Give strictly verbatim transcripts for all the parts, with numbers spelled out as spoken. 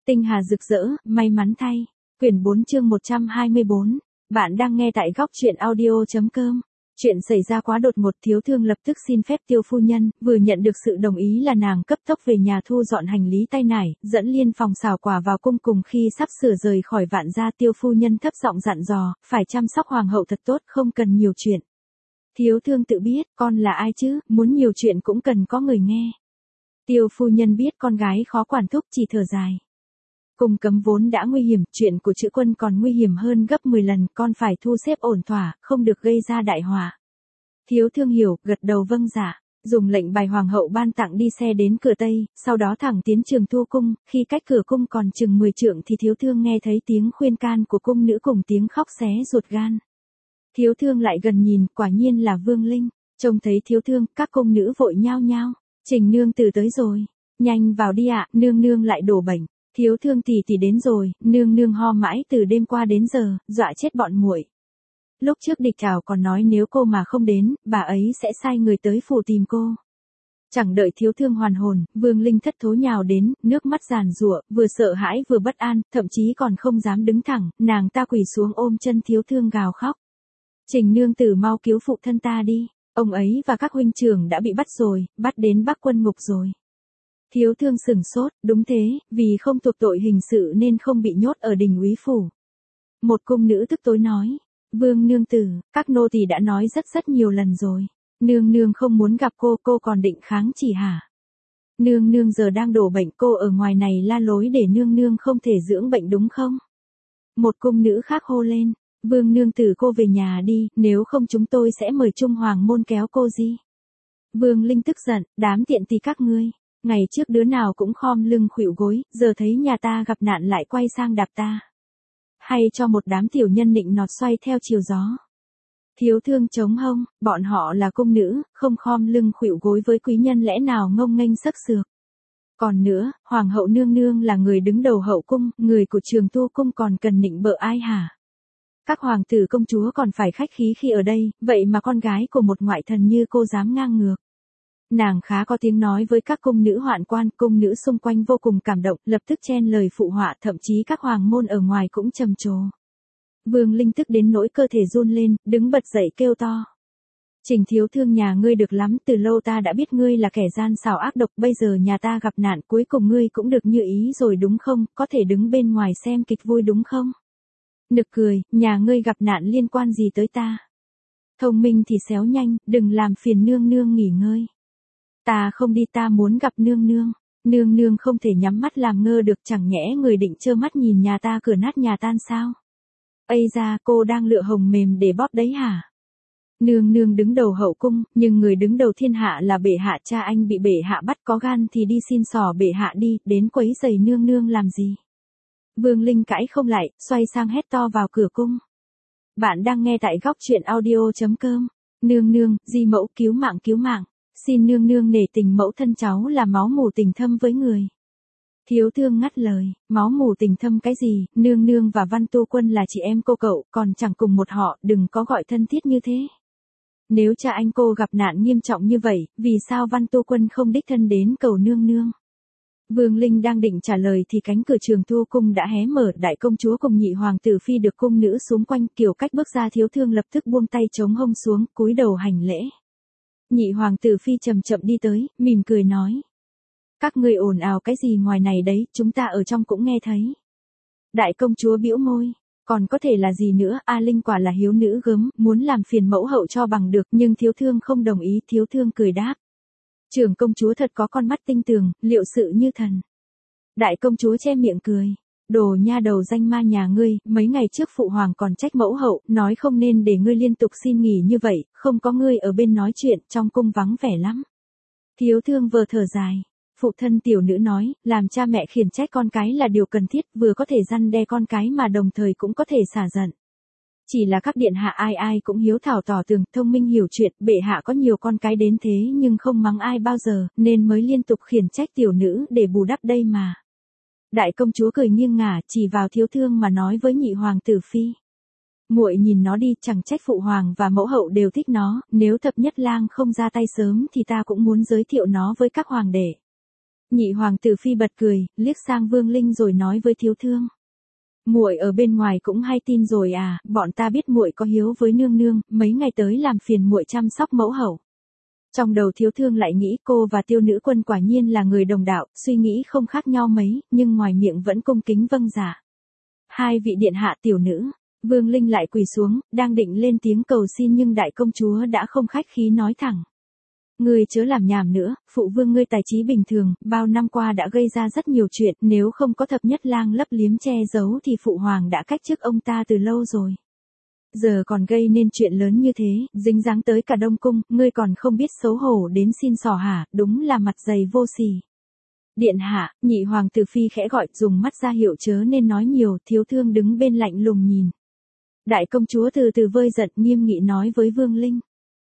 Tinh hà rực rỡ, may mắn thay. Quyển bốn chương một trăm hai mươi bốn. Bạn đang nghe tại góc truyện audio.com. Chuyện xảy ra quá đột ngột, Thiếu Thương lập tức xin phép Tiêu phu nhân, vừa nhận được sự đồng ý là nàng cấp tốc về nhà thu dọn hành lý tay nải, dẫn Liên Phòng xào quà vào cung. Cùng khi sắp sửa rời khỏi Vạn gia, Tiêu phu nhân thấp giọng dặn dò, phải chăm sóc hoàng hậu thật tốt, không cần nhiều chuyện. Thiếu Thương tự biết, con là ai chứ, muốn nhiều chuyện cũng cần có người nghe. Tiêu phu nhân biết con gái khó quản thúc, chỉ thở dài. Cung cấm vốn đã nguy hiểm, chuyện của Chữ Quân còn nguy hiểm hơn gấp mười lần, con phải thu xếp ổn thỏa, không được gây ra đại họa. Thiếu Thương hiểu, gật đầu vâng dạ, dùng lệnh bài hoàng hậu ban tặng đi xe đến cửa Tây, sau đó thẳng tiến Trường Thu cung. Khi cách cửa cung còn chừng mười trượng thì Thiếu Thương nghe thấy tiếng khuyên can của cung nữ cùng tiếng khóc xé ruột gan. Thiếu Thương lại gần nhìn, quả nhiên là Vương Linh. Trông thấy Thiếu Thương, các cung nữ vội nhao nhao. Trình nương tử tới rồi, nhanh vào đi ạ, nương nương lại đổ bệnh. Thiếu Thương tỷ tỷ đến rồi, nương nương ho mãi từ đêm qua đến giờ, dọa chết bọn muội. Lúc trước Địch Thảo còn nói nếu cô mà không đến, bà ấy sẽ sai người tới phủ tìm cô. Chẳng đợi Thiếu Thương hoàn hồn, Vương Linh thất thố nhào đến, nước mắt giàn giụa, vừa sợ hãi vừa bất an, thậm chí còn không dám đứng thẳng, nàng ta quỳ xuống ôm chân Thiếu Thương gào khóc. Trình nương tử mau cứu phụ thân ta đi, ông ấy và các huynh trưởng đã bị bắt rồi, bắt đến Bắc Quân ngục rồi. Thiếu Thương sửng sốt, đúng thế, vì không thuộc tội hình sự nên không bị nhốt ở đình úy phủ. Một cung nữ tức tối nói, Vương nương tử, các nô tỳ đã nói rất rất nhiều lần rồi. Nương nương không muốn gặp cô, cô còn định kháng chỉ hả? Nương nương giờ đang đổ bệnh, cô ở ngoài này la lối để nương nương không thể dưỡng bệnh đúng không? Một cung nữ khác hô lên, Vương nương tử cô về nhà đi, nếu không chúng tôi sẽ mời Trung Hoàng môn kéo cô đi. Vương Linh tức giận, đám tiện tì các ngươi. Ngày trước đứa nào cũng khom lưng khuỵu gối, giờ thấy nhà ta gặp nạn lại quay sang đạp ta. Hay cho một đám tiểu nhân nịnh nọt xoay theo chiều gió. Thiếu Thương chống hông, bọn họ là cung nữ, không khom lưng khuỵu gối với quý nhân lẽ nào ngông nghênh sắc sược. Còn nữa, Hoàng hậu nương nương là người đứng đầu hậu cung, người của Trường Thu cung còn cần nịnh bợ ai hả? Các hoàng tử công chúa còn phải khách khí khi ở đây, vậy mà con gái của một ngoại thần như cô dám ngang ngược. Nàng khá có tiếng nói với các cung nữ hoạn quan, cung nữ xung quanh vô cùng cảm động, lập tức chen lời phụ họa, thậm chí các hoàng môn ở ngoài cũng trầm trồ. Vương Linh tức đến nỗi cơ thể run lên, đứng bật dậy kêu to. Trình thiếu thương nhà ngươi được lắm, từ lâu ta đã biết ngươi là kẻ gian xảo ác độc, bây giờ nhà ta gặp nạn, cuối cùng ngươi cũng được như ý rồi đúng không, có thể đứng bên ngoài xem kịch vui đúng không? Nực cười, nhà ngươi gặp nạn liên quan gì tới ta? Thông minh thì xéo nhanh, đừng làm phiền nương nương nghỉ ngơi. Ta không đi, ta muốn gặp nương nương. Nương nương không thể nhắm mắt làm ngơ được, chẳng nhẽ người định trơ mắt nhìn nhà ta cửa nát nhà tan sao? Ây da, cô đang lựa hồng mềm để bóp đấy hả? Nương nương đứng đầu hậu cung, nhưng người đứng đầu thiên hạ là bệ hạ, cha anh bị bệ hạ bắt, có gan thì đi xin xỏ bệ hạ đi, đến quấy giày nương nương làm gì? Vương Linh cãi không lại, xoay sang hét to vào cửa cung. Bạn đang nghe tại góc truyện audio.com. Nương nương, di mẫu cứu mạng cứu mạng. Xin nương nương nể tình mẫu thân cháu là máu mủ tình thâm với người. Thiếu Thương ngắt lời, máu mủ tình thâm cái gì, nương nương và Văn Tu Quân là chị em cô cậu, còn chẳng cùng một họ, đừng có gọi thân thiết như thế. Nếu cha anh cô gặp nạn nghiêm trọng như vậy, vì sao Văn Tu Quân không đích thân đến cầu nương nương? Vương Linh đang định trả lời thì cánh cửa Trường Thu cung đã hé mở, đại công chúa cùng nhị hoàng tử phi được cung nữ xung quanh, kiểu cách bước ra. Thiếu Thương lập tức buông tay chống hông xuống, cúi đầu hành lễ. Nhị hoàng tử phi chậm chậm đi tới, mỉm cười nói. Các ngươi ồn ào cái gì ngoài này đấy, chúng ta ở trong cũng nghe thấy. Đại công chúa bĩu môi, còn có thể là gì nữa, A Linh quả là hiếu nữ gớm, muốn làm phiền mẫu hậu cho bằng được, nhưng Thiếu Thương không đồng ý. Thiếu Thương cười đáp. Trưởng công chúa thật có con mắt tinh tường, liệu sự như thần. Đại công chúa che miệng cười. Đồ nha đầu danh ma nhà ngươi, mấy ngày trước phụ hoàng còn trách mẫu hậu, nói không nên để ngươi liên tục xin nghỉ như vậy, không có ngươi ở bên nói chuyện, trong cung vắng vẻ lắm. Thiếu Thương vờ thở dài. Phụ thân tiểu nữ nói, làm cha mẹ khiển trách con cái là điều cần thiết, vừa có thể răn đe con cái mà đồng thời cũng có thể xả giận. Chỉ là các điện hạ ai ai cũng hiếu thảo tỏ tường, thông minh hiểu chuyện, bệ hạ có nhiều con cái đến thế nhưng không mắng ai bao giờ, nên mới liên tục khiển trách tiểu nữ để bù đắp đây mà. Đại công chúa cười nghiêng ngả, chỉ vào Thiếu Thương mà nói với nhị hoàng tử phi. Muội nhìn nó đi, chẳng trách phụ hoàng và mẫu hậu đều thích nó, nếu thập nhất lang không ra tay sớm thì ta cũng muốn giới thiệu nó với các hoàng đệ. Nhị hoàng tử phi bật cười, liếc sang Vương Linh rồi nói với Thiếu Thương. Muội ở bên ngoài cũng hay tin rồi à, bọn ta biết muội có hiếu với nương nương, mấy ngày tới làm phiền muội chăm sóc mẫu hậu. Trong đầu Thiếu Thương lại nghĩ cô và Tiêu Nữ Quân quả nhiên là người đồng đạo, suy nghĩ không khác nhau mấy, nhưng ngoài miệng vẫn cung kính vâng dạ. Hai vị điện hạ tiểu nữ, Vương Linh lại quỳ xuống, đang định lên tiếng cầu xin nhưng đại công chúa đã không khách khí nói thẳng. Ngươi chớ làm nhảm nữa, phụ vương ngươi tài trí bình thường, bao năm qua đã gây ra rất nhiều chuyện, nếu không có thập nhất lang lấp liếm che giấu thì phụ hoàng đã cách chức ông ta từ lâu rồi. Giờ còn gây nên chuyện lớn như thế, dính dáng tới cả Đông Cung, ngươi còn không biết xấu hổ đến xin xỏ hả, đúng là mặt dày vô sỉ. Điện hạ, nhị hoàng tử phi khẽ gọi, dùng mắt ra hiệu chớ nên nói nhiều, Thiếu Thương đứng bên lạnh lùng nhìn. Đại công chúa từ từ vơi giận nghiêm nghị nói với Vương Linh.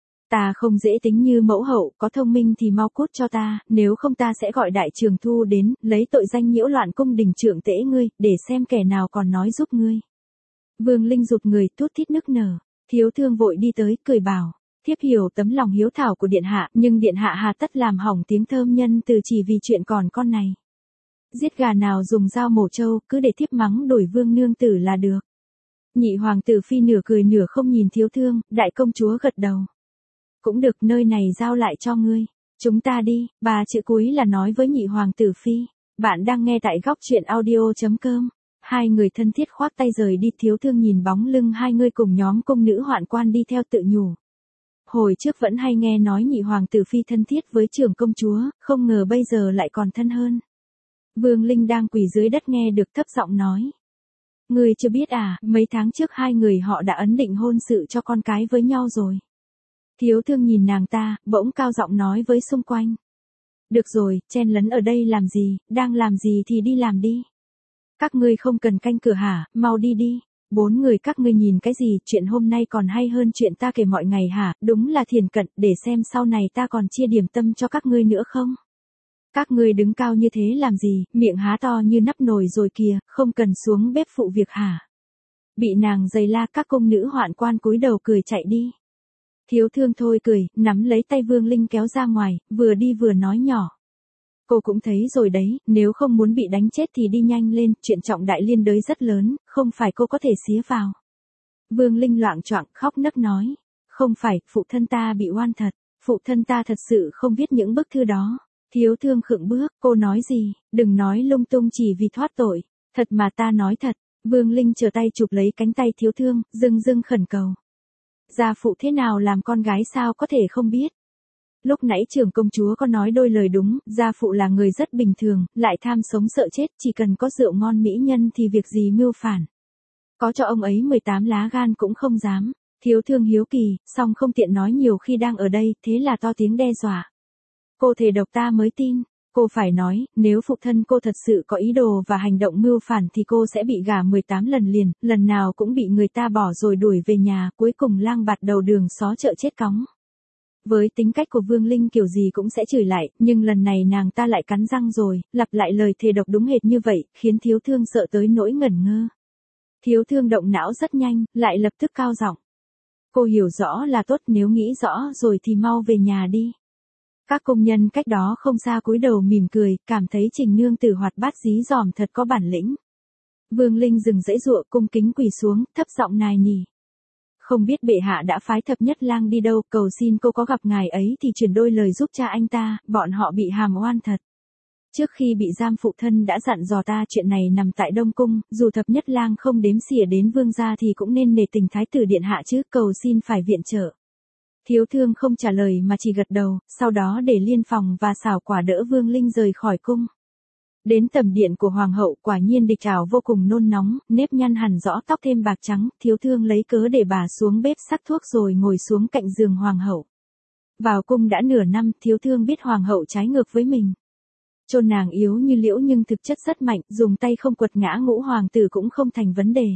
Ta không dễ tính như mẫu hậu, có thông minh thì mau cút cho ta, nếu không ta sẽ gọi đại trường thu đến, lấy tội danh nhiễu loạn cung đình trưởng tễ ngươi, để xem kẻ nào còn nói giúp ngươi. Vương Linh rụt người, thút thít nức nở. Thiếu Thương vội đi tới, cười bảo. Thiếp hiểu tấm lòng hiếu thảo của điện hạ, nhưng điện hạ hà tất làm hỏng tiếng thơm nhân từ chỉ vì chuyện còn con này. Giết gà nào dùng dao mổ trâu, cứ để thiếp mắng đổi vương nương tử là được. Nhị hoàng tử phi nửa cười nửa không nhìn Thiếu Thương, đại công chúa gật đầu. Cũng được, nơi này giao lại cho ngươi. Chúng ta đi, ba chữ cuối là nói với nhị hoàng tử phi. Bạn đang nghe tại góc truyện audio.com. Hai người thân thiết khoác tay rời đi, Thiếu Thương nhìn bóng lưng hai người cùng nhóm cung nữ hoạn quan đi theo tự nhủ. Hồi trước vẫn hay nghe nói nhị hoàng tử phi thân thiết với trưởng công chúa, không ngờ bây giờ lại còn thân hơn. Vương Linh đang quỳ dưới đất nghe được thấp giọng nói. Người chưa biết à, mấy tháng trước hai người họ đã ấn định hôn sự cho con cái với nhau rồi. Thiếu Thương nhìn nàng ta, bỗng cao giọng nói với xung quanh. Được rồi, chen lấn ở đây làm gì, đang làm gì thì đi làm đi. Các ngươi không cần canh cửa hả, mau đi đi. Bốn người các ngươi nhìn cái gì, chuyện hôm nay còn hay hơn chuyện ta kể mọi ngày hả, đúng là thiền cận, để xem sau này ta còn chia điểm tâm cho các ngươi nữa không. Các ngươi đứng cao như thế làm gì, miệng há to như nắp nồi rồi kìa, không cần xuống bếp phụ việc hả. Bị nàng giày la, các cung nữ hoạn quan cúi đầu cười chạy đi. Thiếu Thương thôi cười, nắm lấy tay Vương Linh kéo ra ngoài, vừa đi vừa nói nhỏ. Cô cũng thấy rồi đấy, nếu không muốn bị đánh chết thì đi nhanh lên, chuyện trọng đại liên đới rất lớn, không phải cô có thể xía vào. Vương Linh loạng choạng khóc nấc nói. Không phải, phụ thân ta bị oan thật, phụ thân ta thật sự không viết những bức thư đó. Thiếu Thương khựng bước, cô nói gì, đừng nói lung tung chỉ vì thoát tội, thật mà ta nói thật. Vương Linh trở tay chụp lấy cánh tay Thiếu Thương, dưng dưng khẩn cầu. Gia phụ thế nào làm con gái sao có thể không biết. Lúc nãy trưởng công chúa có nói đôi lời đúng, gia phụ là người rất bình thường, lại tham sống sợ chết, chỉ cần có rượu ngon mỹ nhân thì việc gì mưu phản. Có cho ông ấy mười tám lá gan cũng không dám. Thiếu Thương hiếu kỳ, song không tiện nói nhiều khi đang ở đây, thế là to tiếng đe dọa. Cô thề độc ta mới tin. Cô phải nói, nếu phụ thân cô thật sự có ý đồ và hành động mưu phản thì cô sẽ bị gả mười tám lần liền, lần nào cũng bị người ta bỏ rồi đuổi về nhà, cuối cùng lang bạt đầu đường xó chợ chết cóng. Với tính cách của Vương Linh kiểu gì cũng sẽ chửi lại, nhưng lần này nàng ta lại cắn răng rồi, lặp lại lời thề độc đúng hệt như vậy, khiến Thiếu Thương sợ tới nỗi ngẩn ngơ. Thiếu Thương động não rất nhanh, lại lập tức cao giọng. Cô hiểu rõ là tốt, nếu nghĩ rõ rồi thì mau về nhà đi. Các công nhân cách đó không xa cúi đầu mỉm cười, cảm thấy Trình nương tử hoạt bát dí dỏm thật có bản lĩnh. Vương Linh dừng giãy giụa, cung kính quỳ xuống, thấp giọng nài nỉ. Không biết bệ hạ đã phái thập nhất lang đi đâu, cầu xin cô có gặp ngài ấy thì truyền đôi lời giúp cha anh ta, bọn họ bị hàm oan thật. Trước khi bị giam phụ thân đã dặn dò ta chuyện này nằm tại Đông Cung, dù thập nhất lang không đếm xỉa đến vương gia thì cũng nên nể tình thái tử điện hạ chứ, cầu xin phải viện trợ. Thiếu Thương không trả lời mà chỉ gật đầu, sau đó để liên phòng và xảo quả đỡ Vương Linh rời khỏi cung. Đến tầm điện của hoàng hậu, quả nhiên địch trảo vô cùng nôn nóng, nếp nhăn hẳn rõ, tóc thêm bạc trắng, Thiếu Thương lấy cớ để bà xuống bếp sắc thuốc rồi ngồi xuống cạnh giường hoàng hậu. Vào cung đã nửa năm, Thiếu Thương biết hoàng hậu trái ngược với mình. Chôn nàng yếu như liễu nhưng thực chất rất mạnh, dùng tay không quật ngã ngũ hoàng tử cũng không thành vấn đề.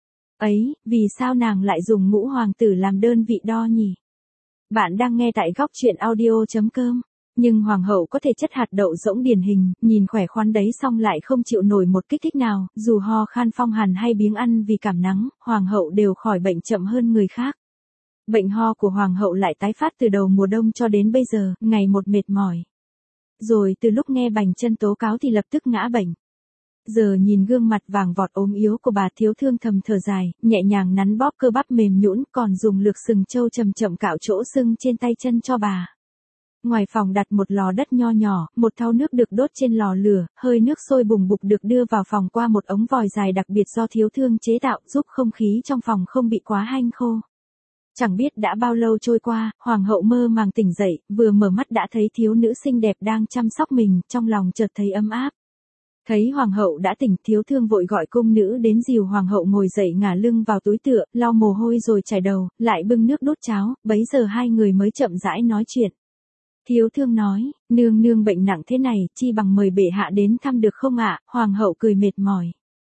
Ấy, vì sao nàng lại dùng ngũ hoàng tử làm đơn vị đo nhỉ? Bạn đang nghe tại góc truyện audio.com. Nhưng hoàng hậu có thể chất hạt đậu rỗng điển hình, nhìn khỏe khoắn đấy xong lại không chịu nổi một kích thích nào, dù ho khan phong hàn hay biếng ăn vì cảm nắng, hoàng hậu đều khỏi bệnh chậm hơn người khác. Bệnh ho của hoàng hậu lại tái phát từ đầu mùa đông cho đến bây giờ, ngày một mệt mỏi. Rồi từ lúc nghe Bành Chân tố cáo thì lập tức ngã bệnh. Giờ nhìn gương mặt vàng vọt ốm yếu của bà, Thiếu Thương thầm thở dài, nhẹ nhàng nắn bóp cơ bắp mềm nhũn, còn dùng lược sừng trâu chậm chậm cạo chỗ sưng trên tay chân cho bà. Ngoài phòng đặt một lò đất nho nhỏ, một thau nước được đốt trên lò lửa, hơi nước sôi bùng bục được đưa vào phòng qua một ống vòi dài đặc biệt do Thiếu Thương chế tạo, giúp không khí trong phòng không bị quá hanh khô. Chẳng biết đã bao lâu trôi qua, hoàng hậu mơ màng tỉnh dậy, vừa mở mắt đã thấy thiếu nữ xinh đẹp đang chăm sóc mình, trong lòng chợt thấy ấm áp. Thấy hoàng hậu đã tỉnh, Thiếu Thương vội gọi cung nữ đến dìu hoàng hậu ngồi dậy, ngả lưng vào túi tựa, lau mồ hôi rồi chải đầu, lại bưng nước đút cháo, bấy giờ hai người mới chậm rãi nói chuyện. Thiếu Thương nói, nương nương bệnh nặng thế này, chi bằng mời bệ hạ đến thăm được không ạ? Hoàng hậu cười mệt mỏi.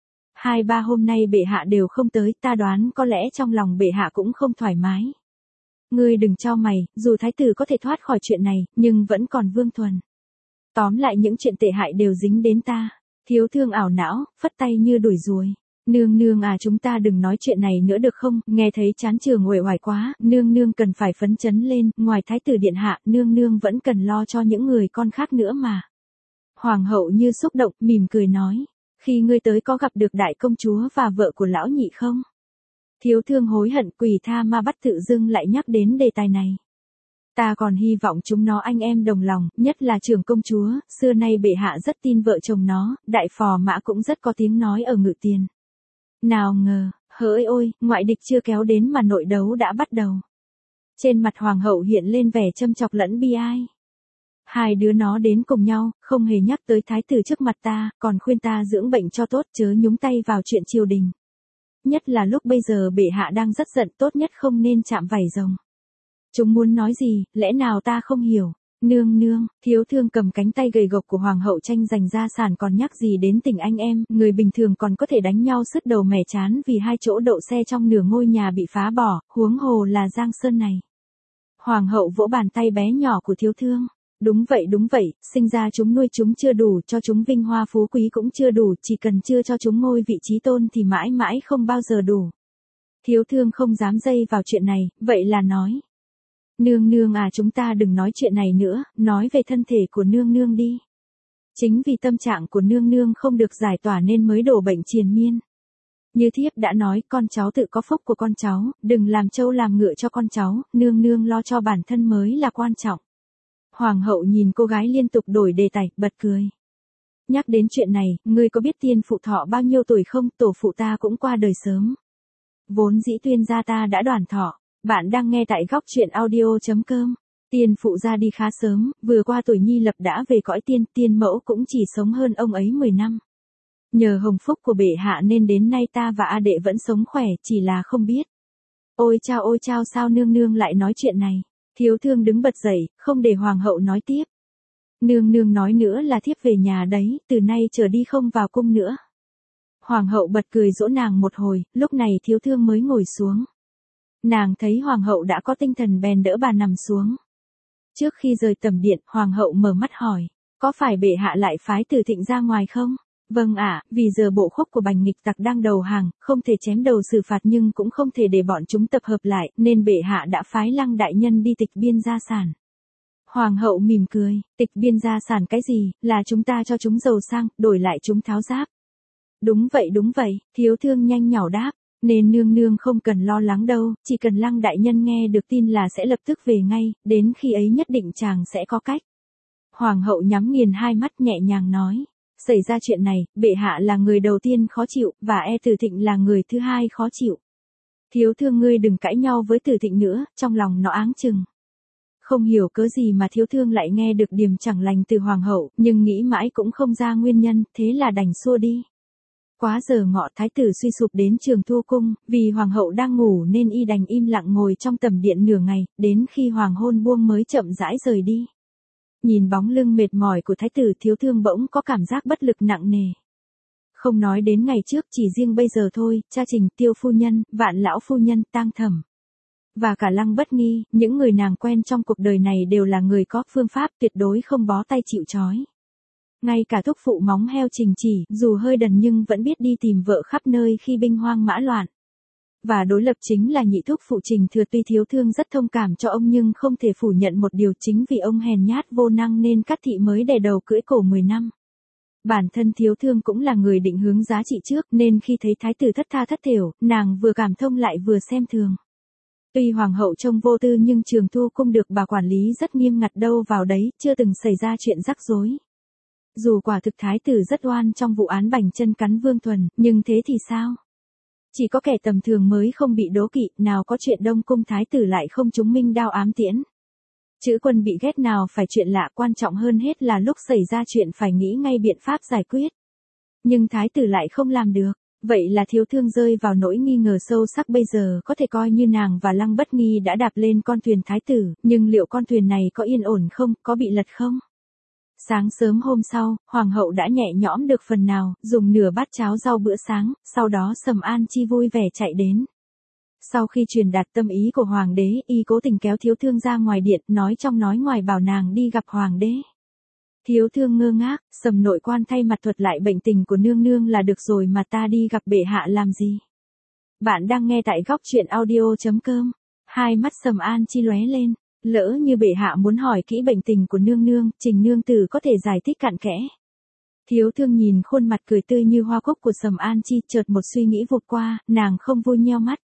Hai ba hôm nay bệ hạ đều không tới, ta đoán có lẽ trong lòng bệ hạ cũng không thoải mái. Ngươi đừng chau mày, dù thái tử có thể thoát khỏi chuyện này, nhưng vẫn còn Vương Thuần. Tóm lại những chuyện tệ hại đều dính đến ta. Thiếu Thương ảo não, phất tay như đuổi ruồi. Nương nương à, chúng ta đừng nói chuyện này nữa được không? Nghe thấy chán trường uể oải quá, nương nương cần phải phấn chấn lên, ngoài thái tử điện hạ, nương nương vẫn cần lo cho những người con khác nữa mà. Hoàng hậu như xúc động, mỉm cười nói, khi ngươi tới có gặp được đại công chúa và vợ của lão nhị không? Thiếu Thương hối hận, quỷ tha ma bắt tự dưng lại nhắc đến đề tài này. Ta còn hy vọng chúng nó anh em đồng lòng, nhất là trưởng công chúa, xưa nay bệ hạ rất tin vợ chồng nó, đại phò mã cũng rất có tiếng nói ở Ngự Tiền. Nào ngờ, hỡi ôi, ngoại địch chưa kéo đến mà nội đấu đã bắt đầu. Trên mặt hoàng hậu hiện lên vẻ châm chọc lẫn bi ai. Hai đứa nó đến cùng nhau, không hề nhắc tới thái tử trước mặt ta, còn khuyên ta dưỡng bệnh cho tốt, chớ nhúng tay vào chuyện triều đình. Nhất là lúc bây giờ bệ hạ đang rất giận, tốt nhất không nên chạm vảy rồng. Chúng muốn nói gì, lẽ nào ta không hiểu? Nương nương, Thiếu Thương cầm cánh tay gầy gộc của hoàng hậu tranh giành gia sản còn nhắc gì đến tình anh em, người bình thường còn có thể đánh nhau sứt đầu mẻ chán vì hai chỗ đậu xe trong nửa ngôi nhà bị phá bỏ, huống hồ là Giang Sơn này. Hoàng hậu vỗ bàn tay bé nhỏ của Thiếu Thương. Đúng vậy đúng vậy, sinh ra chúng nuôi chúng chưa đủ, cho chúng vinh hoa phú quý cũng chưa đủ, chỉ cần chưa cho chúng ngôi vị trí tôn thì mãi mãi không bao giờ đủ. Thiếu Thương không dám dây vào chuyện này, vậy là nói. Nương nương à, chúng ta đừng nói chuyện này nữa, nói về thân thể của nương nương đi. Chính vì tâm trạng của nương nương không được giải tỏa nên mới đổ bệnh triền miên. Như thiếp đã nói, con cháu tự có phúc của con cháu, đừng làm trâu làm ngựa cho con cháu, nương nương lo cho bản thân mới là quan trọng. Hoàng hậu nhìn cô gái liên tục đổi đề tài, bật cười. Nhắc đến chuyện này, ngươi có biết tiên phụ thọ bao nhiêu tuổi không? Tổ phụ ta cũng qua đời sớm. Vốn dĩ tuyên gia ta đã đoàn thọ. Bạn đang nghe tại góc truyện audio chấm com. Tiên phụ ra đi khá sớm, vừa qua tuổi nhi lập đã về cõi tiên, tiên mẫu cũng chỉ sống hơn ông ấy mười năm. Nhờ hồng phúc của bệ hạ nên đến nay ta và A đệ vẫn sống khỏe, chỉ là không biết. Ôi chao ôi chao, sao nương nương lại nói chuyện này? Thiếu Thương đứng bật dậy, không để hoàng hậu nói tiếp. Nương nương nói nữa là thiếp về nhà đấy, từ nay trở đi không vào cung nữa. Hoàng hậu bật cười dỗ nàng một hồi, lúc này Thiếu Thương mới ngồi xuống. Nàng thấy hoàng hậu đã có tinh thần bèn đỡ bà nằm xuống. Trước khi rời tẩm điện, hoàng hậu mở mắt hỏi, có phải bệ hạ lại phái Từ Thịnh ra ngoài không? Vâng ạ, vì giờ bộ khúc của Bành nghịch tặc đang đầu hàng, không thể chém đầu xử phạt nhưng cũng không thể để bọn chúng tập hợp lại, nên bệ hạ đã phái Lăng đại nhân đi tịch biên gia sản. Hoàng hậu mỉm cười, tịch biên gia sản cái gì, là chúng ta cho chúng giàu sang, đổi lại chúng tháo giáp. Đúng vậy đúng vậy, Thiếu Thương nhanh nhỏ đáp. Nên nương nương không cần lo lắng đâu, chỉ cần Lăng đại nhân nghe được tin là sẽ lập tức về ngay, đến khi ấy nhất định chàng sẽ có cách. Hoàng hậu nhắm nghiền hai mắt nhẹ nhàng nói, xảy ra chuyện này, bệ hạ là người đầu tiên khó chịu, và e Từ Thịnh là người thứ hai khó chịu. Thiếu Thương ngươi đừng cãi nhau với Từ Thịnh nữa, trong lòng nó áng chừng. Không hiểu cớ gì mà Thiếu Thương lại nghe được điềm chẳng lành từ hoàng hậu, nhưng nghĩ mãi cũng không ra nguyên nhân, thế là đành xua đi. Quá giờ ngọ, thái tử suy sụp đến Trường Thu cung, vì hoàng hậu đang ngủ nên y đành im lặng ngồi trong tầm điện nửa ngày, đến khi hoàng hôn buông mới chậm rãi rời đi. Nhìn bóng lưng mệt mỏi của thái tử, Thiếu Thương bỗng có cảm giác bất lực nặng nề. Không nói đến ngày trước, chỉ riêng bây giờ thôi, cha Trình, Tiêu phu nhân, Vạn lão phu nhân, Tang Thẩm và cả Lăng Bất Nghi, những người nàng quen trong cuộc đời này đều là người có phương pháp, tuyệt đối không bó tay chịu trói. Ngay cả thúc phụ móng heo Trình Chỉ, dù hơi đần nhưng vẫn biết đi tìm vợ khắp nơi khi binh hoang mã loạn. Và đối lập chính là nhị thúc phụ Trình Thừa, tuy thiếu thương rất thông cảm cho ông nhưng không thể phủ nhận một điều, chính vì ông hèn nhát vô năng nên Cát Thị mới đè đầu cưỡi cổ mười năm. Bản thân thiếu thương cũng là người định hướng giá trị trước nên khi thấy thái tử thất tha thất thểu, nàng vừa cảm thông lại vừa xem thường. Tuy hoàng hậu trông vô tư nhưng Trường Thu cung được bà quản lý rất nghiêm ngặt, đâu vào đấy, chưa từng xảy ra chuyện rắc rối. Dù quả thực thái tử rất oan trong vụ án bành chân cắn Vương Thuần, nhưng thế thì sao? Chỉ có kẻ tầm thường mới không bị đố kỵ, nào có chuyện Đông cung thái tử lại không trúng minh đao ám tiễn. Chữ quân bị ghét nào phải chuyện lạ, quan trọng hơn hết là lúc xảy ra chuyện phải nghĩ ngay biện pháp giải quyết. Nhưng thái tử lại không làm được, vậy là thiếu thương rơi vào nỗi nghi ngờ sâu sắc. Bây giờ có thể coi như nàng và Lăng Bất Nghi đã đạp lên con thuyền thái tử, nhưng liệu con thuyền này có yên ổn không, có bị lật không? Sáng sớm hôm sau, hoàng hậu đã nhẹ nhõm được phần nào, dùng nửa bát cháo rau bữa sáng, sau đó Sầm An Chi vui vẻ chạy đến. Sau khi truyền đạt tâm ý của hoàng đế, y cố tình kéo thiếu thương ra ngoài điện, nói trong nói ngoài bảo nàng đi gặp hoàng đế. Thiếu thương ngơ ngác, Sầm nội quan thay mặt thuật lại bệnh tình của nương nương là được rồi, mà ta đi gặp bệ hạ làm gì? Bạn đang nghe tại góc truyện audio chấm com. Hai mắt Sầm An Chi lóe lên, lỡ như bệ hạ muốn hỏi kỹ bệnh tình của nương nương, Trình nương tử có thể giải thích cặn kẽ. Thiếu thương nhìn khuôn mặt cười tươi như hoa cúc của Sầm An Chi, chợt một suy nghĩ vụt qua, nàng không vui nheo mắt.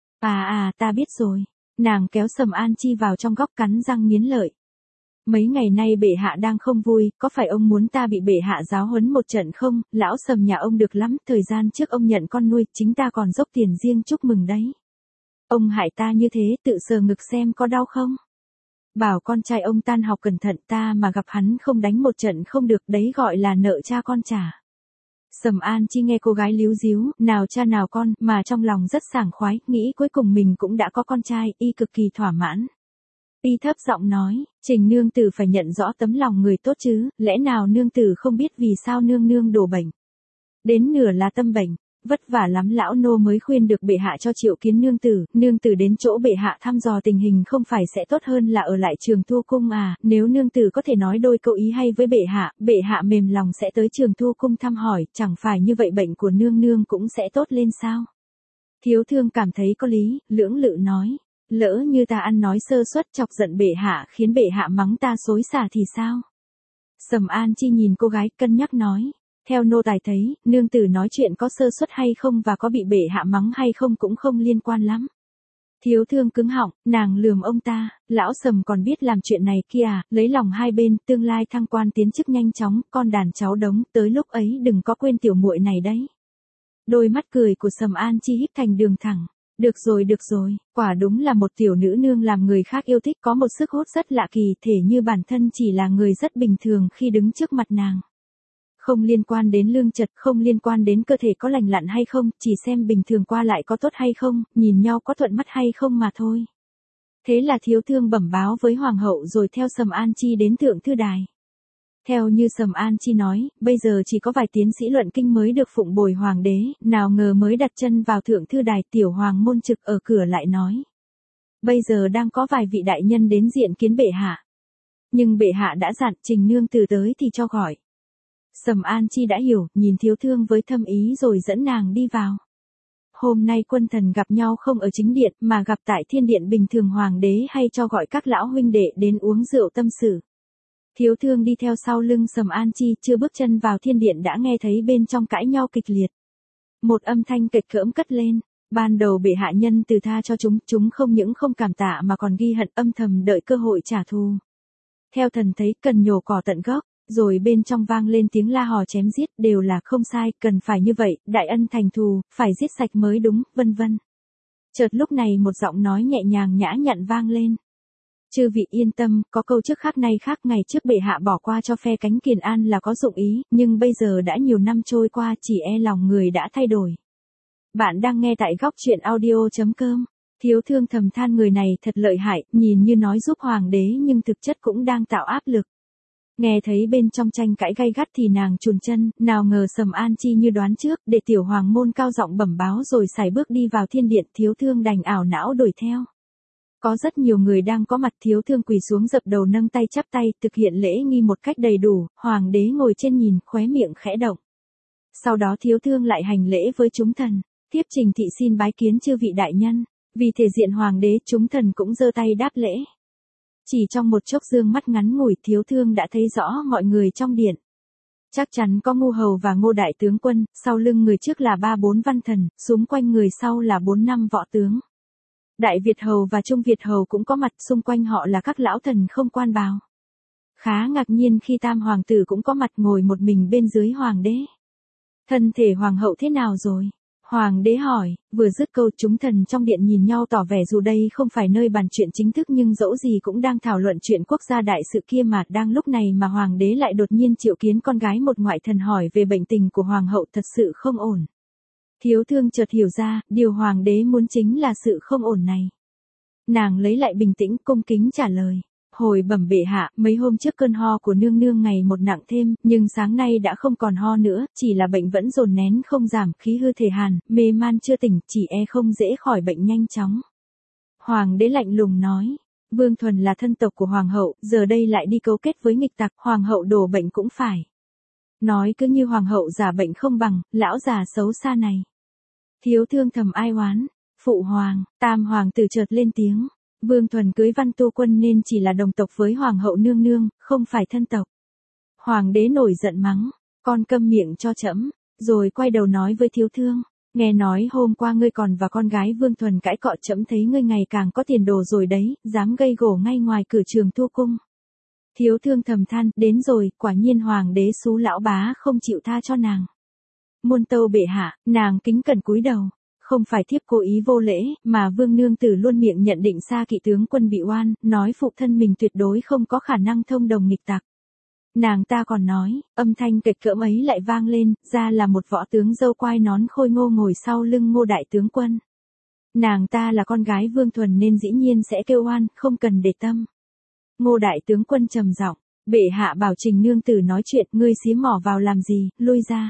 À à, ta biết rồi. Nàng kéo Sầm An Chi vào trong góc, cắn răng nghiến lợi. Mấy ngày nay bệ hạ đang không vui, có phải ông muốn ta bị bệ hạ giáo huấn một trận không? Lão Sầm nhà ông được lắm, thời gian trước ông nhận con nuôi, chính ta còn dốc tiền riêng chúc mừng đấy. Ông hại ta như thế, tự sờ ngực xem có đau không? Bảo con trai ông tan học cẩn thận, ta mà gặp hắn không đánh một trận không được, đấy gọi là nợ cha con trả. Sầm An Chi nghe cô gái líu díu, nào cha nào con, mà trong lòng rất sảng khoái, nghĩ cuối cùng mình cũng đã có con trai, y cực kỳ thỏa mãn. Y thấp giọng nói, Trình nương tử phải nhận rõ tấm lòng người tốt chứ, lẽ nào nương tử không biết vì sao nương nương đổ bệnh. Đến nửa là tâm bệnh, vất vả lắm lão nô mới khuyên được bệ hạ cho triệu kiến nương tử, nương tử đến chỗ bệ hạ thăm dò tình hình không phải sẽ tốt hơn là ở lại Trường Thu cung à, nếu nương tử có thể nói đôi câu ý hay với bệ hạ, bệ hạ mềm lòng sẽ tới Trường Thu cung thăm hỏi, chẳng phải như vậy bệnh của nương nương cũng sẽ tốt lên sao? Thiếu thương cảm thấy có lý, lưỡng lự nói, lỡ như ta ăn nói sơ suất chọc giận bệ hạ khiến bệ hạ mắng ta xối xả thì sao? Sầm An Chi nhìn cô gái cân nhắc nói. Theo nô tài thấy, nương tử nói chuyện có sơ suất hay không và có bị bệ hạ mắng hay không cũng không liên quan lắm. Thiếu thương cứng họng, nàng lườm ông ta, lão Sầm còn biết làm chuyện này kia à, lấy lòng hai bên, tương lai thăng quan tiến chức nhanh chóng, con đàn cháu đống, tới lúc ấy đừng có quên tiểu muội này đấy. Đôi mắt cười của Sầm An Chi híp thành đường thẳng. Được rồi được rồi, quả đúng là một tiểu nữ nương làm người khác yêu thích, có một sức hút rất lạ kỳ, thể như bản thân chỉ là người rất bình thường khi đứng trước mặt nàng. Không liên quan đến lương chật, không liên quan đến cơ thể có lành lặn hay không, chỉ xem bình thường qua lại có tốt hay không, nhìn nhau có thuận mắt hay không mà thôi. Thế là thiếu thương bẩm báo với hoàng hậu rồi theo Sầm An Chi đến thượng thư đài. Theo như Sầm An Chi nói, bây giờ chỉ có vài tiến sĩ luận kinh mới được phụng bồi hoàng đế, nào ngờ mới đặt chân vào thượng thư đài, tiểu hoàng môn trực ở cửa lại nói. Bây giờ đang có vài vị đại nhân đến diện kiến bệ hạ. Nhưng bệ hạ đã dặn Trình nương tử tới thì cho gọi. Sầm An Chi đã hiểu, nhìn thiếu thương với thâm ý rồi dẫn nàng đi vào. Hôm nay quân thần gặp nhau không ở chính điện mà gặp tại thiên điện, bình thường hoàng đế hay cho gọi các lão huynh đệ đến uống rượu tâm sự. Thiếu thương đi theo sau lưng Sầm An Chi, chưa bước chân vào thiên điện đã nghe thấy bên trong cãi nhau kịch liệt. Một âm thanh kịch cỡm cất lên, ban đầu bệ hạ nhân từ tha cho chúng, chúng không những không cảm tạ mà còn ghi hận, âm thầm đợi cơ hội trả thù. Theo thần thấy cần nhổ cỏ tận gốc. Rồi bên trong vang lên tiếng la hò chém giết, đều là không sai, cần phải như vậy, đại ân thành thù, phải giết sạch mới đúng, vân vân. Chợt lúc này một giọng nói nhẹ nhàng nhã nhặn vang lên. Chư vị yên tâm, có câu trước khác nay khác, ngày trước bệ hạ bỏ qua cho phe cánh Kiền An là có dụng ý, nhưng bây giờ đã nhiều năm trôi qua, chỉ e lòng người đã thay đổi. Bạn đang nghe tại góc truyện audio chấm com. Thiếu thương thầm than người này thật lợi hại, nhìn như nói giúp hoàng đế nhưng thực chất cũng đang tạo áp lực. Nghe thấy bên trong tranh cãi gay gắt thì nàng chùn chân, nào ngờ Sầm An Chi như đoán trước, để tiểu hoàng môn cao giọng bẩm báo rồi sải bước đi vào thiên điện, thiếu thương đành ảo não đuổi theo. Có rất nhiều người đang có mặt, thiếu thương quỳ xuống dập đầu nâng tay chắp tay, thực hiện lễ nghi một cách đầy đủ, hoàng đế ngồi trên nhìn, khóe miệng khẽ động. Sau đó thiếu thương lại hành lễ với chúng thần. Tiếp Trình thị xin bái kiến chư vị đại nhân. Vì thể diện hoàng đế, chúng thần cũng giơ tay đáp lễ. Chỉ trong một chốc dương mắt ngắn ngủi, Thiếu Thương đã thấy rõ mọi người trong điện. Chắc chắn có Ngu hầu và Ngô đại tướng quân, sau lưng người trước là ba bốn văn thần, xung quanh người sau là bốn năm võ tướng. Đại Việt hầu và Trung Việt hầu cũng có mặt, xung quanh họ là các lão thần không quan bào. Khá ngạc nhiên khi tam hoàng tử cũng có mặt, ngồi một mình bên dưới hoàng đế. Thân thể hoàng hậu thế nào rồi? Hoàng đế hỏi, vừa dứt câu chúng thần trong điện nhìn nhau tỏ vẻ dù đây không phải nơi bàn chuyện chính thức nhưng dẫu gì cũng đang thảo luận chuyện quốc gia đại sự kia mà. Đang lúc này mà hoàng đế lại đột nhiên triệu kiến con gái một ngoại thần hỏi về bệnh tình của hoàng hậu, thật sự không ổn. Thiếu Thương chợt hiểu ra, điều hoàng đế muốn chính là sự không ổn này. Nàng lấy lại bình tĩnh, cung kính trả lời. Hồi bẩm bệ hạ, mấy hôm trước cơn ho của nương nương ngày một nặng thêm, nhưng sáng nay đã không còn ho nữa, chỉ là bệnh vẫn dồn nén không giảm, khí hư thể hàn, mê man chưa tỉnh, chỉ e không dễ khỏi bệnh nhanh chóng. Hoàng đế lạnh lùng nói, Vương Thuần là thân tộc của hoàng hậu, giờ đây lại đi cấu kết với nghịch tặc, hoàng hậu đổ bệnh cũng phải. Nói cứ như hoàng hậu giả bệnh không bằng, lão già xấu xa này. Thiếu Thương thầm ai oán, phụ hoàng, tam hoàng tử chợt lên tiếng. Vương Thuần cưới Văn Tu Quân nên chỉ là đồng tộc với hoàng hậu nương nương, không phải thân tộc. Hoàng đế nổi giận mắng, con câm miệng cho trẫm, rồi quay đầu nói với Thiếu Thương, nghe nói hôm qua ngươi còn và con gái Vương Thuần cãi cọ, trẫm thấy ngươi ngày càng có tiền đồ rồi đấy, dám gây gổ ngay ngoài cửa Trường Thu cung. Thiếu Thương thầm than, đến rồi, quả nhiên hoàng đế xú lão bá không chịu tha cho nàng. Muôn tâu bệ hạ, nàng kính cẩn cúi đầu. Không phải thiếp cố ý vô lễ, mà vương nương tử luôn miệng nhận định Sa Kỵ tướng quân bị oan, nói phụ thân mình tuyệt đối không có khả năng thông đồng nghịch tặc. Nàng ta còn nói, âm thanh kịch cỡm ấy lại vang lên, ra là một võ tướng râu quai nón khôi ngô ngồi sau lưng Ngô đại tướng quân. Nàng ta là con gái Vương Thuần nên dĩ nhiên sẽ kêu oan, không cần để tâm. Ngô đại tướng quân trầm giọng, bệ hạ bảo Trình nương tử nói chuyện, ngươi xí mỏ vào làm gì, lui ra.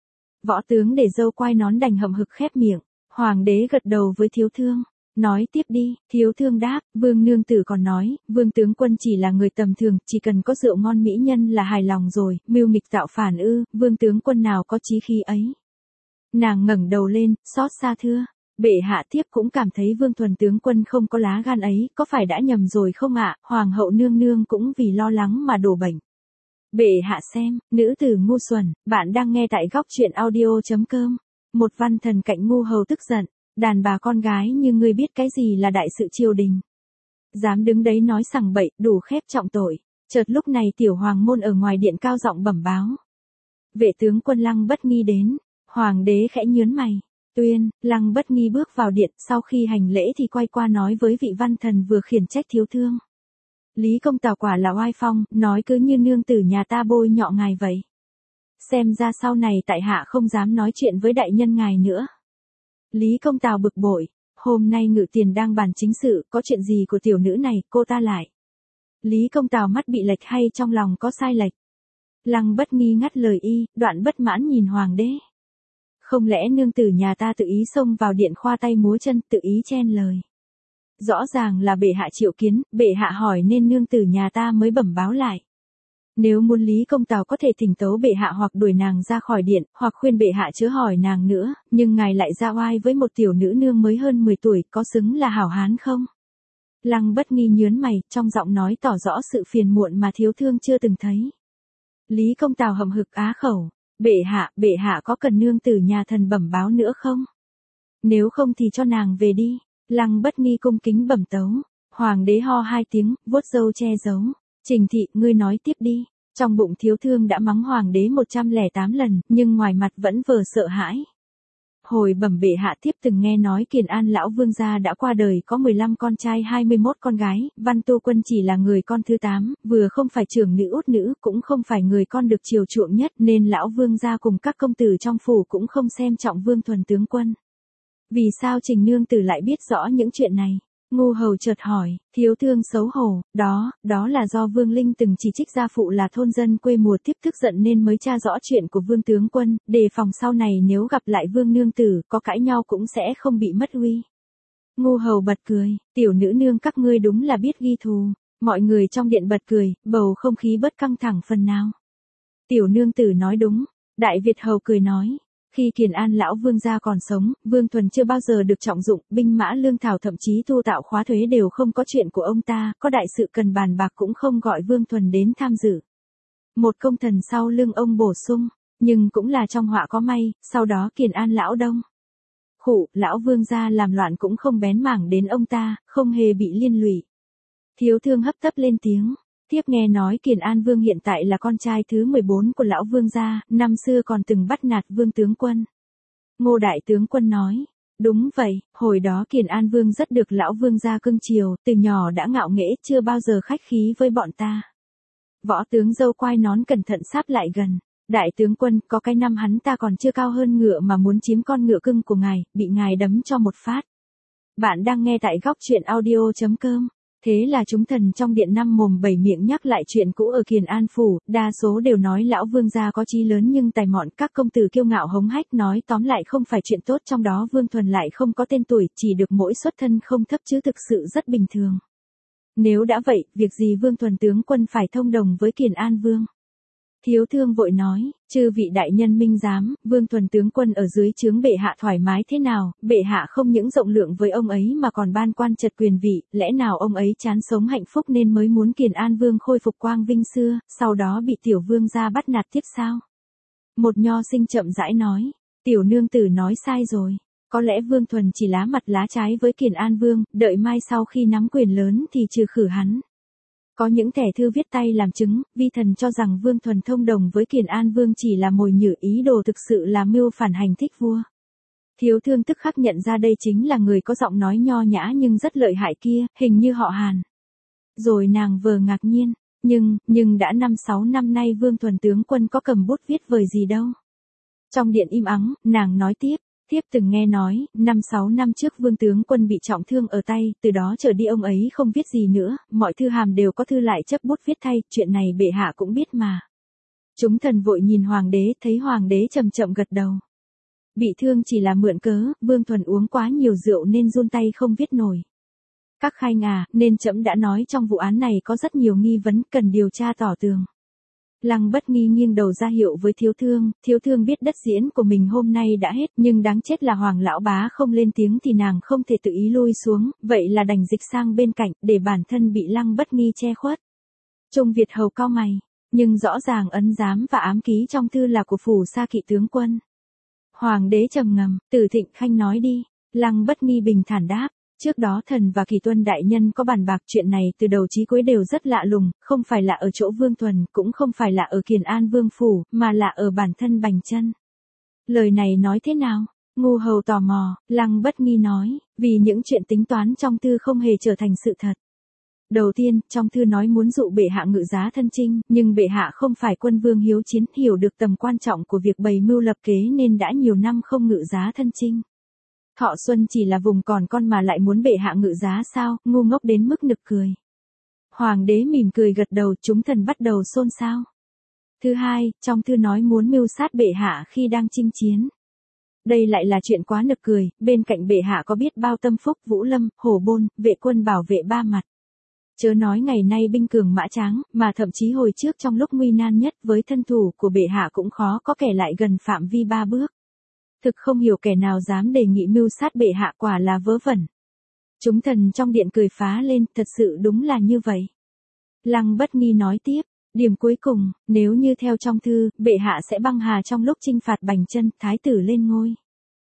Võ tướng để râu quai nón đành hậm hực khép miệng. Hoàng đế gật đầu với Thiếu Thương, nói tiếp đi. Thiếu Thương đáp, Vương nương tử còn nói, Vương tướng quân chỉ là người tầm thường, chỉ cần có rượu ngon mỹ nhân là hài lòng rồi, mưu nghịch tạo phản ư, Vương tướng quân nào có chí khí ấy. Nàng ngẩng đầu lên, xót xa thưa, bệ hạ tiếp cũng cảm thấy Vương Thuần tướng quân không có lá gan ấy, có phải đã nhầm rồi không ạ? Hoàng hậu nương nương cũng vì lo lắng mà đổ bệnh. Bệ hạ xem, nữ tử ngu xuẩn, bạn đang nghe tại góc truyện audio chấm com. Một văn thần cạnh Ngu hầu tức giận, đàn bà con gái như ngươi biết cái gì là đại sự triều đình. Dám đứng đấy nói sằng bậy, đủ khép trọng tội. Chợt lúc này tiểu hoàng môn ở ngoài điện cao giọng bẩm báo. Vệ tướng quân Lăng Bất Nghi đến, hoàng đế khẽ nhướng mày. Tuyên, Lăng Bất Nghi bước vào điện, sau khi hành lễ thì quay qua nói với vị văn thần vừa khiển trách Thiếu Thương. Lý công tào quả là oai phong, nói cứ như nương tử nhà ta bôi nhọ ngài vậy. Xem ra sau này tại hạ không dám nói chuyện với đại nhân ngài nữa. Lý công tào bực bội, hôm nay ngự tiền đang bàn chính sự, có chuyện gì của tiểu nữ này, cô ta lại. Lý công tào mắt bị lệch hay trong lòng có sai lệch. Lăng Bất Nghi ngắt lời y, đoạn bất mãn nhìn hoàng đế. Không lẽ nương tử nhà ta tự ý xông vào điện khoa tay múa chân, tự ý chen lời. Rõ ràng là bệ hạ triệu kiến, bệ hạ hỏi nên nương tử nhà ta mới bẩm báo lại. Nếu muốn Lý công tào có thể thỉnh tấu bệ hạ hoặc đuổi nàng ra khỏi điện, hoặc khuyên bệ hạ chớ hỏi nàng nữa, nhưng ngài lại ra oai với một tiểu nữ nương mới hơn mười tuổi, có xứng là hảo hán không? Lăng Bất Nghi nhướng mày, trong giọng nói tỏ rõ sự phiền muộn mà Thiếu Thương chưa từng thấy. Lý công tào hậm hực á khẩu, bệ hạ, bệ hạ có cần nương tử nhà thần bẩm báo nữa không? Nếu không thì cho nàng về đi. Lăng Bất Nghi cung kính bẩm tấu. Hoàng đế ho hai tiếng, vuốt râu che giấu. Trình thị, ngươi nói tiếp đi. Trong bụng Thiếu Thương đã mắng hoàng đế một trăm lẻ tám lần, nhưng ngoài mặt vẫn vờ sợ hãi. Hồi bẩm bệ hạ tiếp từng nghe nói Kiền An lão vương gia đã qua đời, có mười lăm con trai hai mươi mốt con gái, Văn Tu Quân chỉ là người con thứ tám, vừa không phải trưởng nữ út nữ, cũng không phải người con được chiều chuộng nhất, nên lão vương gia cùng các công tử trong phủ cũng không xem trọng Vương Thuần tướng quân. Vì sao Trình nương tử lại biết rõ những chuyện này? Ngu hầu chợt hỏi. Thiếu Thương xấu hổ, đó, đó là do Vương Linh từng chỉ trích gia phụ là thôn dân quê mùa tiếp tức giận nên mới tra rõ chuyện của Vương tướng quân, đề phòng sau này nếu gặp lại Vương nương tử, có cãi nhau cũng sẽ không bị mất uy. Ngu hầu bật cười, tiểu nữ nương các ngươi đúng là biết ghi thù. Mọi người trong điện bật cười, bầu không khí bớt căng thẳng phần nào. Tiểu nương tử nói đúng. Đại Việt hầu cười nói. Khi Kiền An lão vương gia còn sống, Vương Thuần chưa bao giờ được trọng dụng, binh mã lương thảo thậm chí tu tạo khóa thuế đều không có chuyện của ông ta, có đại sự cần bàn bạc cũng không gọi Vương Thuần đến tham dự. Một công thần sau lưng ông bổ sung, nhưng cũng là trong họa có may, sau đó Kiền An lão đông. Khụ, lão vương gia làm loạn cũng không bén mảng đến ông ta, không hề bị liên lụy. Thiếu thương hấp tấp lên tiếng. Tiếp nghe nói Kiền An Vương hiện tại là con trai thứ mười bốn của lão vương gia, năm xưa còn từng bắt nạt Vương tướng quân. Ngô đại tướng quân nói, đúng vậy, hồi đó Kiền An Vương rất được lão vương gia cưng chiều, từ nhỏ đã ngạo nghễ chưa bao giờ khách khí với bọn ta. Võ tướng dâu quai nón cẩn thận sáp lại gần. Đại tướng quân, có cái năm hắn ta còn chưa cao hơn ngựa mà muốn chiếm con ngựa cưng của ngài, bị ngài đấm cho một phát. Bạn đang nghe tại góc truyện audio.com. Thế là chúng thần trong điện năm mồm bảy miệng nhắc lại chuyện cũ ở Kiền An Phủ, đa số đều nói lão vương gia có chí lớn nhưng tài mọn, các công tử kiêu ngạo hống hách nói tóm lại không phải chuyện tốt, trong đó Vương Thuần lại không có tên tuổi, chỉ được mỗi xuất thân không thấp chứ thực sự rất bình thường. Nếu đã vậy, việc gì Vương Thuần tướng quân phải thông đồng với Kiền An Vương? Thiếu thương vội nói, chư vị đại nhân minh giám, Vương Thuần tướng quân ở dưới trướng bệ hạ thoải mái thế nào, bệ hạ không những rộng lượng với ông ấy mà còn ban quan trật quyền vị, lẽ nào ông ấy chán sống hạnh phúc nên mới muốn Kiền An Vương khôi phục quang vinh xưa, sau đó bị tiểu vương gia bắt nạt tiếp sao? Một nho sinh chậm rãi nói, tiểu nương tử nói sai rồi. Có lẽ Vương Thuần chỉ lá mặt lá trái với Kiền An Vương, đợi mai sau khi nắm quyền lớn thì trừ khử hắn. Có những thẻ thư viết tay làm chứng, vi thần cho rằng Vương Thuần thông đồng với Kiền An Vương chỉ là mồi nhử, ý đồ thực sự là mưu phản hành thích vua. Thiếu thương tức khắc nhận ra đây chính là người có giọng nói nho nhã nhưng rất lợi hại kia, hình như họ Hàn. Rồi nàng vừa ngạc nhiên, nhưng, nhưng đã năm sáu năm nay Vương Thuần tướng quân có cầm bút viết vời gì đâu. Trong điện im ắng, nàng nói tiếp. Tiếp từng nghe nói, năm sáu năm trước Vương tướng quân bị trọng thương ở tay, từ đó trở đi ông ấy không viết gì nữa, mọi thư hàm đều có thư lại chấp bút viết thay, chuyện này bệ hạ cũng biết mà. Chúng thần vội nhìn hoàng đế, thấy hoàng đế chậm chậm gật đầu. Bị thương chỉ là mượn cớ, Vương Thuần uống quá nhiều rượu nên run tay không viết nổi. Các khanh à, nên trẫm đã nói trong vụ án này có rất nhiều nghi vấn cần điều tra tỏ tường. Lăng Bất Nghi nghiêng đầu ra hiệu với thiếu thương, thiếu thương biết đất diễn của mình hôm nay đã hết, nhưng đáng chết là Hoàng lão bá không lên tiếng thì nàng không thể tự ý lui xuống, vậy là đành dịch sang bên cạnh, để bản thân bị Lăng Bất Nghi che khuất. Trung Việt hầu cau mày, nhưng rõ ràng ấn giám và ám ký trong thư là của phủ Sa Kỵ tướng quân. Hoàng đế trầm ngâm, Tử Thịnh khanh nói đi, Lăng Bất Nghi bình thản đáp. Trước đó thần và Kỳ Tuân đại nhân có bàn bạc chuyện này từ đầu chí cuối đều rất lạ lùng, không phải là ở chỗ Vương Thuần, cũng không phải là ở Kiền An Vương phủ, mà là ở bản thân Bành Chân. Lời này nói thế nào? Ngu hầu tò mò, Lăng Bất Nghi nói, vì những chuyện tính toán trong thư không hề trở thành sự thật. Đầu tiên, trong thư nói muốn dụ bệ hạ ngự giá thân chinh, nhưng bệ hạ không phải quân vương hiếu chiến, hiểu được tầm quan trọng của việc bày mưu lập kế nên đã nhiều năm không ngự giá thân chinh. Thọ Xuân chỉ là vùng còn con mà lại muốn bệ hạ ngự giá sao, ngu ngốc đến mức nực cười. Hoàng đế mỉm cười gật đầu, chúng thần bắt đầu xôn xao. Thứ hai, trong thư nói muốn mưu sát bệ hạ khi đang chinh chiến. Đây lại là chuyện quá nực cười, bên cạnh bệ hạ có biết bao Tâm Phúc, Vũ Lâm, Hổ Bôn, vệ quân bảo vệ ba mặt. Chớ nói ngày nay binh cường mã tráng, mà thậm chí hồi trước trong lúc nguy nan nhất với thân thủ của bệ hạ cũng khó có kẻ lại gần phạm vi ba bước. Thực không hiểu kẻ nào dám đề nghị mưu sát bệ hạ, quả là vớ vẩn. Chúng thần trong điện cười phá lên, thật sự đúng là như vậy. Lăng Bất Nghi nói tiếp, điểm cuối cùng, nếu như theo trong thư, bệ hạ sẽ băng hà trong lúc chinh phạt Bành Chân, thái tử lên ngôi.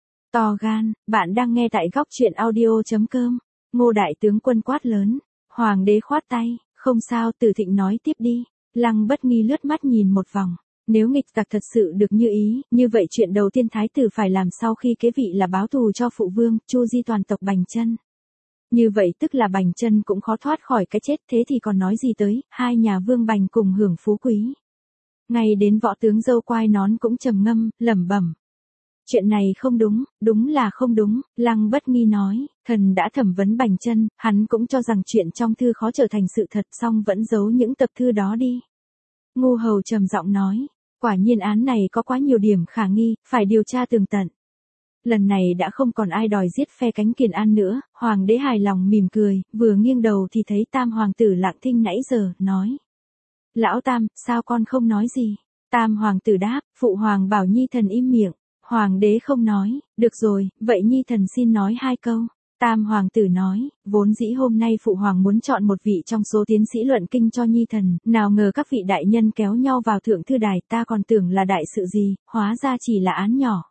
To gan, bạn đang nghe tại góc truyện audio.com. Ngô đại tướng quân quát lớn, hoàng đế khoát tay, không sao, Tử Thịnh nói tiếp đi. Lăng Bất Nghi lướt mắt nhìn một vòng. Nếu nghịch tặc thật sự được như ý, như vậy chuyện đầu tiên thái tử phải làm sau khi kế vị là báo thù cho phụ vương, chu di toàn tộc Bành Chân. Như vậy tức là Bành Chân cũng khó thoát khỏi cái chết, thế thì còn nói gì tới, hai nhà vương Bành cùng hưởng phú quý. Ngay đến võ tướng dâu quai nón cũng trầm ngâm, lẩm bẩm. Chuyện này không đúng, đúng là không đúng, Lăng Bất Nghi nói, thần đã thẩm vấn Bành Chân, hắn cũng cho rằng chuyện trong thư khó trở thành sự thật, song vẫn giấu những tập thư đó đi. Ngu hầu trầm giọng nói, quả nhiên án này có quá nhiều điểm khả nghi, phải điều tra tường tận. Lần này đã không còn ai đòi giết phe cánh Kiền An nữa, hoàng đế hài lòng mỉm cười, vừa nghiêng đầu thì thấy Tam hoàng tử Lạng Thinh nãy giờ, nói. Lão Tam, sao con không nói gì? Tam hoàng tử đáp, phụ hoàng bảo nhi thần im miệng. Hoàng đế không nói, được rồi, vậy nhi thần xin nói hai câu. Tam hoàng tử nói, vốn dĩ hôm nay phụ hoàng muốn chọn một vị trong số tiến sĩ luận kinh cho nhi thần, nào ngờ các vị đại nhân kéo nhau vào thượng thư đài, ta còn tưởng là đại sự gì, hóa ra chỉ là án nhỏ.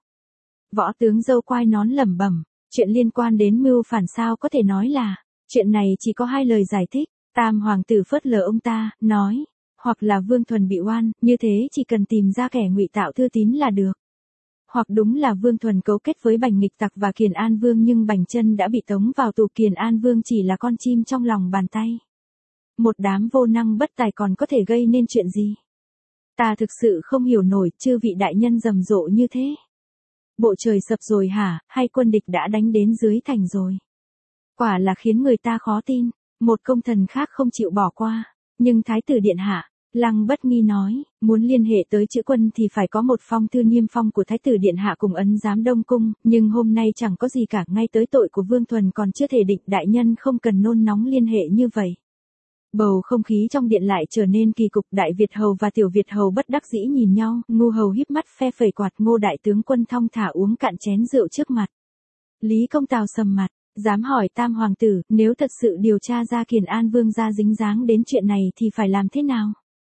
Võ tướng dâu quai nón lẩm bẩm, chuyện liên quan đến mưu phản sao có thể nói là, chuyện này chỉ có hai lời giải thích. Tam hoàng tử phớt lờ ông ta, nói, hoặc là Vương Thuần bị oan, như thế chỉ cần tìm ra kẻ ngụy tạo thư tín là được. Hoặc đúng là Vương Thuần cấu kết với Bành Nghịch Tặc và Kiền An Vương, nhưng Bành Chân đã bị tống vào tù, Kiền An Vương chỉ là con chim trong lòng bàn tay. Một đám vô năng bất tài còn có thể gây nên chuyện gì? Ta thực sự không hiểu nổi, chư vị đại nhân rầm rộ như thế. Bộ trời sập rồi hả, hay quân địch đã đánh đến dưới thành rồi? Quả là khiến người ta khó tin. Một công thần khác không chịu bỏ qua. Nhưng Thái tử điện hạ, Lăng Bất Nghi nói, muốn liên hệ tới chữ quân thì phải có một phong thư niêm phong của Thái tử điện hạ cùng ấn giám Đông Cung, nhưng hôm nay chẳng có gì cả, ngay tới tội của Vương Thuần còn chưa thể định, đại nhân không cần nôn nóng liên hệ như vậy. Bầu không khí trong điện lại trở nên kỳ cục, Đại Việt Hầu và Tiểu Việt Hầu bất đắc dĩ nhìn nhau, Ngu Hầu híp mắt phe phẩy quạt, Ngô đại tướng quân thong thả uống cạn chén rượu trước mặt. Lý Công Tào sầm mặt, dám hỏi Tam hoàng tử, nếu thật sự điều tra ra Kiền An Vương gia dính dáng đến chuyện này thì phải làm thế nào?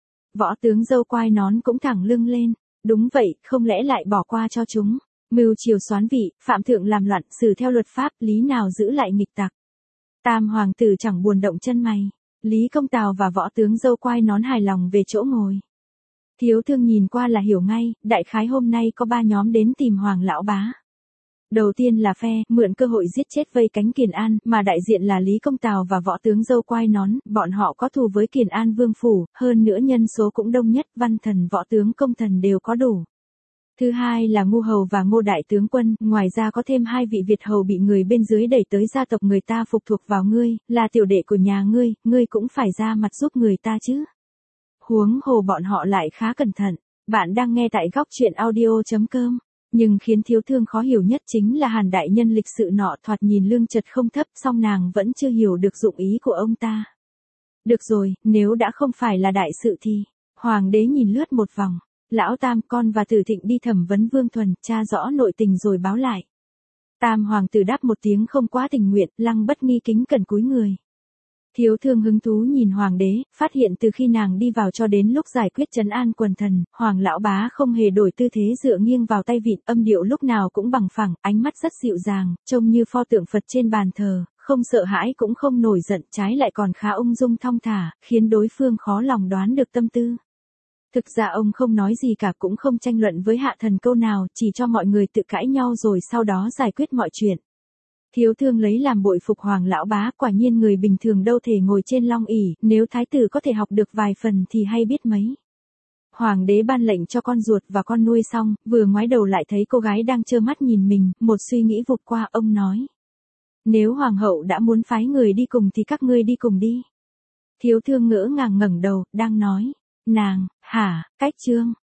Võ tướng dâu quai nón cũng thẳng lưng lên, đúng vậy, không lẽ lại bỏ qua cho chúng? Mưu triều soán vị, phạm thượng làm loạn, xử theo luật pháp, lý nào giữ lại nghịch tặc? Tam hoàng tử chẳng buồn động chân mày. Lý Công Tào và võ tướng dâu quai nón hài lòng về chỗ ngồi. Thiếu thương nhìn qua là hiểu ngay, đại khái hôm nay có ba nhóm đến tìm Hoàng lão bá. Đầu tiên là phe mượn cơ hội giết chết vây cánh Kiền An, mà đại diện là Lý Công Tào và võ tướng dâu quai nón, bọn họ có thù với Kiền An Vương phủ, hơn nữa nhân số cũng đông nhất, văn thần võ tướng công thần đều có đủ. Thứ hai là Ngu Hầu và Ngô đại tướng quân, ngoài ra có thêm hai vị Việt Hầu bị người bên dưới đẩy tới gia tộc người ta phục thuộc vào ngươi, là tiểu đệ của nhà ngươi, ngươi cũng phải ra mặt giúp người ta chứ. Huống hồ bọn họ lại khá cẩn thận. Bạn đang nghe tại góc truyện audio chấm com. Nhưng khiến thiếu thương khó hiểu nhất chính là Hàn đại nhân lịch sự nọ, thoạt nhìn lương chật không thấp, song nàng vẫn chưa hiểu được dụng ý của ông ta. Được rồi, nếu đã không phải là đại sự thì, hoàng đế nhìn lướt một vòng. Lão Tam, con và Tử Thịnh đi thẩm vấn Vương Thuần, tra rõ nội tình rồi báo lại. Tam hoàng tử đáp một tiếng không quá tình nguyện, Lăng Bất Nghi kính cẩn cúi người. Thiếu thương hứng thú nhìn hoàng đế, phát hiện từ khi nàng đi vào cho đến lúc giải quyết trấn an quần thần, Hoàng lão bá không hề đổi tư thế dựa nghiêng vào tay vịn, âm điệu lúc nào cũng bằng phẳng, ánh mắt rất dịu dàng, trông như pho tượng Phật trên bàn thờ, không sợ hãi cũng không nổi giận, trái lại còn khá ung dung thong thả, khiến đối phương khó lòng đoán được tâm tư. Thực ra ông không nói gì cả, cũng không tranh luận với hạ thần câu nào, chỉ cho mọi người tự cãi nhau rồi sau đó giải quyết mọi chuyện. Thiếu thương lấy làm bội phục Hoàng lão bá, quả nhiên người bình thường đâu thể ngồi trên long ỷ, nếu thái tử có thể học được vài phần thì hay biết mấy. Hoàng đế ban lệnh cho con ruột và con nuôi xong, vừa ngoái đầu lại thấy cô gái đang trơ mắt nhìn mình, một suy nghĩ vụt qua, ông nói. Nếu hoàng hậu đã muốn phái người đi cùng thì các ngươi đi cùng đi. Thiếu thương ngỡ ngàng ngẩng đầu, đang nói. Nàng, hả, cách trương,